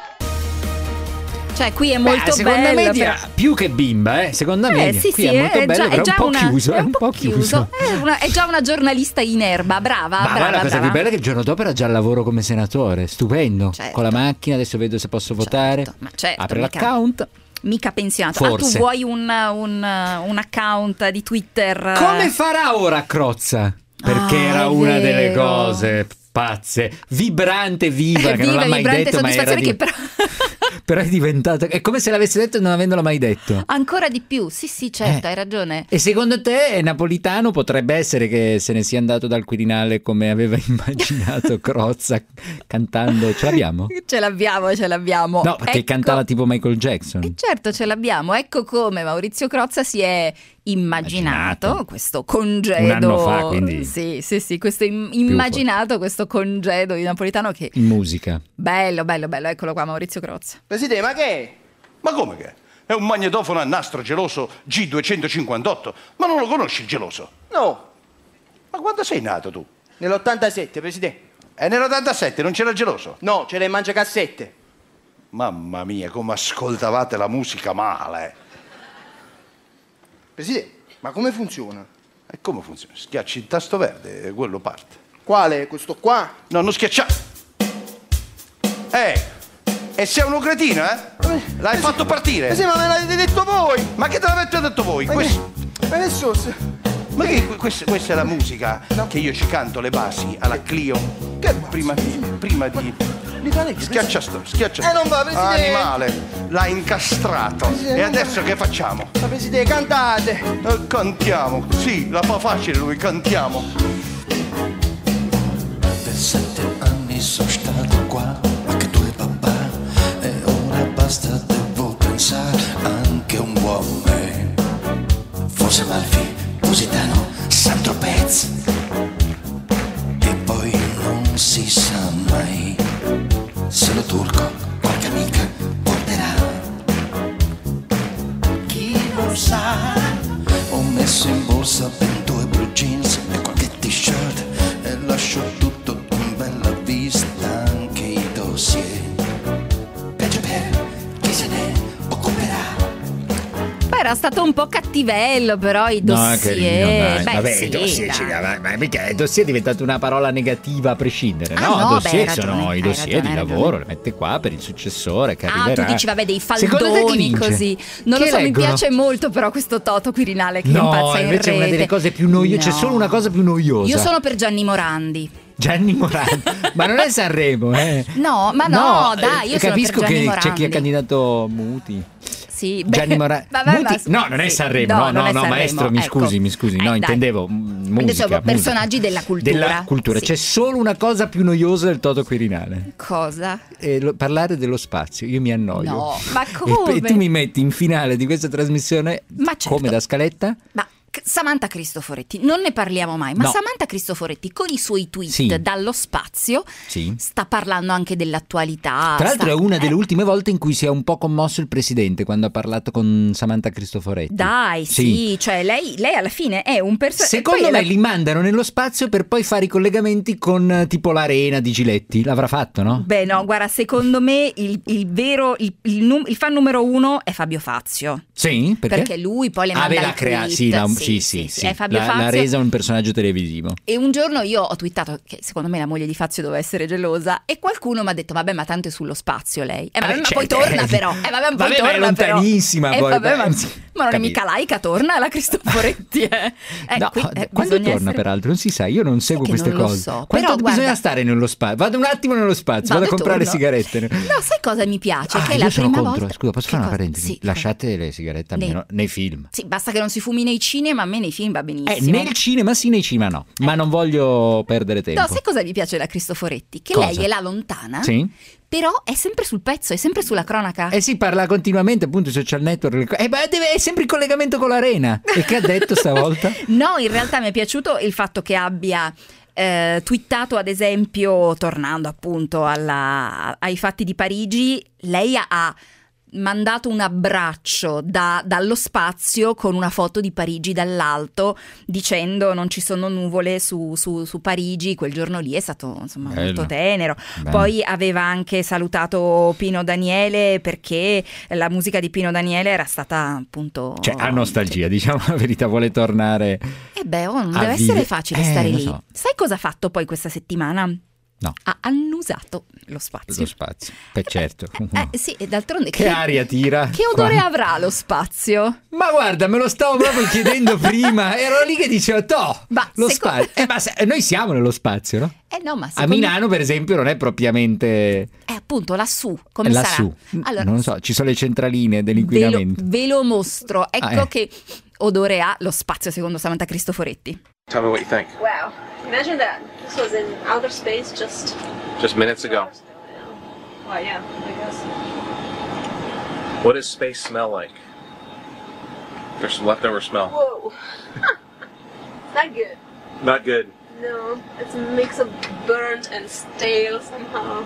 Cioè qui è Beh, molto seconda bello. media, però- più che bimba, eh, seconda Eh, media. sì, Qui sì, è molto è bello, già- però è già un po' una- chiuso, è è un un po' po' chiuso. È, una- è già una giornalista in erba, brava, Ma brava, guarda, la cosa brava. più bella è che il giorno dopo era già al lavoro come senatore, stupendo. Certo. Con la macchina, adesso vedo se posso votare. ma certo, Apre mica- l'account. Mica pensionato. Ah, tu Forse. vuoi un, un, un account di Twitter? Come farà ora Crozza? Perché Ah, era è una delle vero. cose pazze, vibrante, viva, che non Viva, l'ha mai vibrante detto, ma era soddisfazione di... che però... però è diventato, è come se l'avesse detto non avendolo mai detto. Ancora di più, sì sì certo, Eh. hai ragione. E secondo te Napolitano potrebbe essere che se ne sia andato dal Quirinale come aveva immaginato Crozza cantando? Ce l'abbiamo? Ce l'abbiamo, ce l'abbiamo. No, perché Ecco- cantava tipo Michael Jackson. Certo, ce l'abbiamo. Ecco come Maurizio Crozza si è immaginato, Immaginato. questo congedo. Un anno fa, quindi. Sì, sì, sì, questo im- immaginato, questo congedo di Napolitano che... In musica. Bello, bello, bello. Eccolo qua, Maurizio Crozza. Presidente, ma che è? Ma come che è? È un magnetofono a nastro geloso G duecentocinquantotto. Ma non lo conosci il geloso? No, Ma quando sei nato tu? nell'ottantasette, Presidente. E nell'ottantasette non c'era il geloso? No, c'era il mangiacassette. Mamma mia, come ascoltavate la musica male. Presidente, ma come funziona? E come funziona? Schiacci il tasto verde e quello parte. Quale? Questo qua? No, non schiacciare. Eh, e sei uno cretino, eh? L'hai fatto partire? Eh sì, ma me l'avete detto voi! Ma che te l'avete detto voi? Ma Questo- che... Ma che sos? Ma che questa, questa è la musica che io ci canto le basi alla Clio. Che prima di. prima di. L'italiano. Schiaccia sto, schiaccia. Eh, non va, Presidente. Animale, l'hai incastrato. Presidente, E non adesso che facciamo? Ma Presidente, cantate! Eh, cantiamo, sì, la fa facile lui, cantiamo. Per sette anni sono stato qua, anche tu e papà, e ora basta, devo pensare anche un buon me. Forse Malfi, Positano, Saint-Tropez, e poi non si sa mai se lo turco qualche amica porterà. Chi lo sa? Ho messo in borsa ben due blue jeans e qualche t-shirt e lascio tutto in bella vista, anche i dossier. Peggio per chi se ne occuperà. Beh, era stato un po' cattivello, però i No, dossier. carino, dai. Beh, Vabbè, sì, i dossier, dai. ci- ma, ma mica- i dossier è diventato una parola negativa a prescindere, Ah, no? no, I dossier beh, hai sono ragione, i hai dossier ragione, di hai lavoro, le mette qua per il successore che Ah, arriverà. tu dici, vabbè, dei Secondo te chi faldoni vince? così. Non Che lo so, mi leggono? piace molto però questo Toto Quirinale che No, impazza in invece è una rete. delle cose più noiose. C'è No. solo una cosa più noiosa. Io sono per Gianni Morandi. Gianni Morandi, ma non è Sanremo, eh? No, ma no, dai, io eh, sono capisco per Gianni che Morandi. c'è chi è candidato Muti. Sì, Gianni Morandi. Vabbè, Muti? ma- No, non è sì. Sanremo, No, no, non no, è no, Sanremo, maestro, mi ecco. scusi, mi scusi, no, Eh, dai. intendevo mm, musica. Dicevo, musica. personaggi della cultura. Della cultura. Sì. C'è solo una cosa più noiosa del Toto Quirinale. Cosa? Eh, lo- parlare dello spazio. Io mi annoio. No, ma E, come? e tu mi metti in finale di questa trasmissione Ma certo. come da scaletta? Ma C- Samantha Cristoforetti, non ne parliamo mai, ma No. Samantha Cristoforetti con i suoi tweet Sì. dallo spazio Sì. sta parlando anche dell'attualità. Tra l'altro sta- è una delle eh, ultime volte in cui si è un po' commosso il presidente quando ha parlato con Samantha Cristoforetti. Dai, sì, cioè lei, lei alla fine è un personaggio. Secondo me li mandano nello spazio per poi fare i collegamenti con eh, tipo l'arena di Giletti. L'avrà fatto, no? Beh, no, guarda, secondo me il, il vero, il, il, num- il fan numero uno è Fabio Fazio. Sì, perché? Perché lui poi le manda Aveva i crea- tweet. sì, la- Sì, sì, sì, sì, sì, sì. è Fabio L'ha- l'ha Fazio. resa un personaggio televisivo. E un giorno io ho twittato che secondo me la moglie di Fazio doveva essere gelosa e qualcuno mi ha detto vabbè ma tanto è sullo spazio lei. Eh vabbè, Vabbè, ma cioè, poi torna eh, però. Eh vabbè, ma poi vabbè, ma è torna però. lontanissima Eh, poi, vabbè, beh, ma, sì, ma non è capito. mica laica, torna la Cristoforetti. Eh. Eh, No, qui, eh, quando bisogna torna essere- peraltro non si sa, io non seguo che queste non lo cose. so, Quanto però, bisogna guarda- stare nello spazio? Vado un attimo nello spazio, vado, Vado a e comprare torno. sigarette. No, sai cosa mi piace? Ah, che è io la sono prima contro. volta. Scusa, posso fare una cosa? parentesi? Sì. Lasciate le sigarette Nei- almeno nei film. Sì, basta che non si fumi nei cinema, a me nei film va benissimo. Eh, nel cinema sì, nei cinema no. Ma non voglio perdere tempo. No, sai cosa mi piace della Cristoforetti? Che Cosa? lei è là lontana, Sì? però è sempre sul pezzo, è sempre sulla cronaca. Eh sì, parla continuamente appunto i social network. le co- Eh, ma deve, è sempre in collegamento con l'arena. E che ha detto stavolta? No, in realtà mi è piaciuto il fatto che abbia eh, twittato, ad esempio, tornando appunto alla- ai fatti di Parigi, lei ha, ha mandato un abbraccio da- dallo spazio con una foto di Parigi dall'alto dicendo non ci sono nuvole su, su- su Parigi. Quel giorno lì è stato insomma Bello. molto tenero. Bello. Poi aveva anche salutato Pino Daniele perché la musica di Pino Daniele era stata appunto Cioè, ha nostalgia, diciamo la verità, vuole tornare. eh beh, oh, non a deve vive- essere facile Eh, stare lo lì. so. Sai cosa ha fatto poi questa settimana? No. Ha annusato lo spazio. Lo spazio, beh, certo. Eh, eh, sì, e d'altronde Che aria tira? Che odore Qua- avrà lo spazio? Ma guarda, me lo stavo proprio chiedendo prima. Ero lì che dicevo, toh, lo secondo- spazio. Eh, ma se- noi siamo nello spazio, no? Eh no, ma A secondo Milano, per esempio, non è propriamente Eh, appunto, lassù, come lassù. sarà? Allora, Non lo so, ci sono le centraline ve lo, dell'inquinamento. ve lo mostro. Ecco Ah, eh. che odore ha lo spazio secondo Samantha Cristoforetti. Tell me what you think. Wow. Imagine that. This was in outer space just. Just minutes ago. Oh, yeah, I guess. What does space smell like? There's some leftover smell. Whoa. Not good. Not good. No, it's a mix of burnt and stale somehow.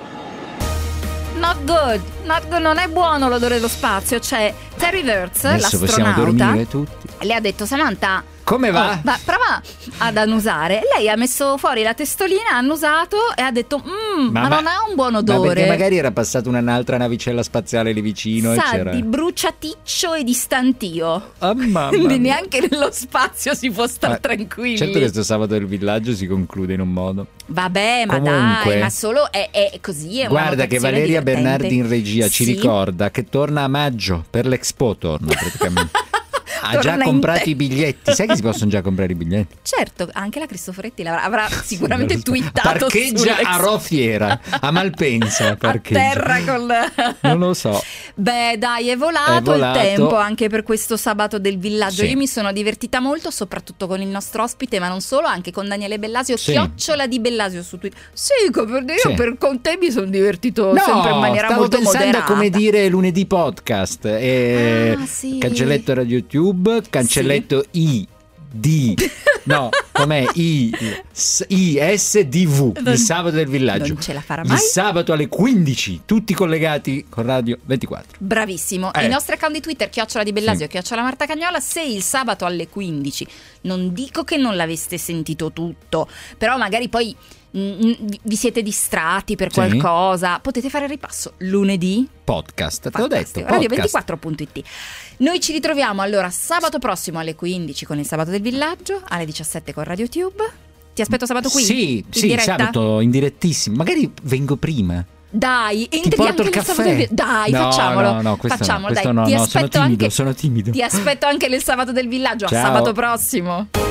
Not good, not good, non è buono l'odore dello spazio. C'è Terry Wirtz, Adesso possiamo l'astronauta, dormire tutti. le ha detto: Samantha, Come va? oh, va- prova ad annusare. Lei ha messo fuori la testolina, ha annusato e ha detto "Mmm, ma, non ha un buon Ma odore". perché magari era passata un'altra navicella spaziale lì vicino e Sa c'era. di bruciaticcio e di stantio. Ah, mamma Quindi mia. neanche nello spazio si può stare Ma tranquilli. Certo che questo sabato del villaggio si conclude in un modo. Vabbè, ma Comunque, dai, ma solo è, è così. È una guarda che notazione Valeria divertente. Bernardi in regia ci Sì. ricorda che torna a maggio per l'Expo, torna praticamente. Ha Torna già in comprato te- i biglietti. Sai che si possono già comprare i biglietti? Certo, anche la Cristoforetti l'avrà, avrà sicuramente twittato. Parcheggia sull'ex- a Rofiera, a Malpensa a parcheggia. terra col... Non lo so. Beh, dai, è volato, È volato. il tempo anche per questo sabato del villaggio. Sì. Io mi sono divertita molto, soprattutto con il nostro ospite, ma non solo, anche con Daniele Bellasio, Sì. chiocciola di Bellasio su Twitter. Sì, perché io Sì. per, con te mi sono divertito No, sempre in maniera stavo molto pensando moderata. a come dire lunedì podcast. Eh, Ah, sì. Cancelletto Radio YouTube, cancelletto I D. No, com'è? I, S- I S D V. Non- Il sabato del villaggio. non ce la farà Il mai. sabato alle quindici, tutti collegati con Radio ventiquattro. Bravissimo, Eh. i nostri account di Twitter, chiocciola di Bellasio, Sì. chiocciola Marta Cagnola. Se il sabato alle quindici, non dico che non l'aveste sentito tutto, però magari poi mm, vi- vi siete distratti per Sì. qualcosa, potete fare il ripasso lunedì. Podcast, te l'ho detto. Fantastico. radio Podcast. ventiquattro punto it. Noi ci ritroviamo allora sabato prossimo alle quindici con il sabato del villaggio, alle diciassette con Radio Tube. Ti aspetto sabato qui? Sì, in sì, diretta? sabato in direttissimo. Magari vengo prima. Dai, Ti entri porto anche il nel sabato caffè. del vi- Dai, No, facciamolo. no, no, questo no, facciamolo, questo dai. no, Ti no, sono aspetto timido, anche sono timido. Ti aspetto anche nel sabato del villaggio, a Ciao. sabato prossimo.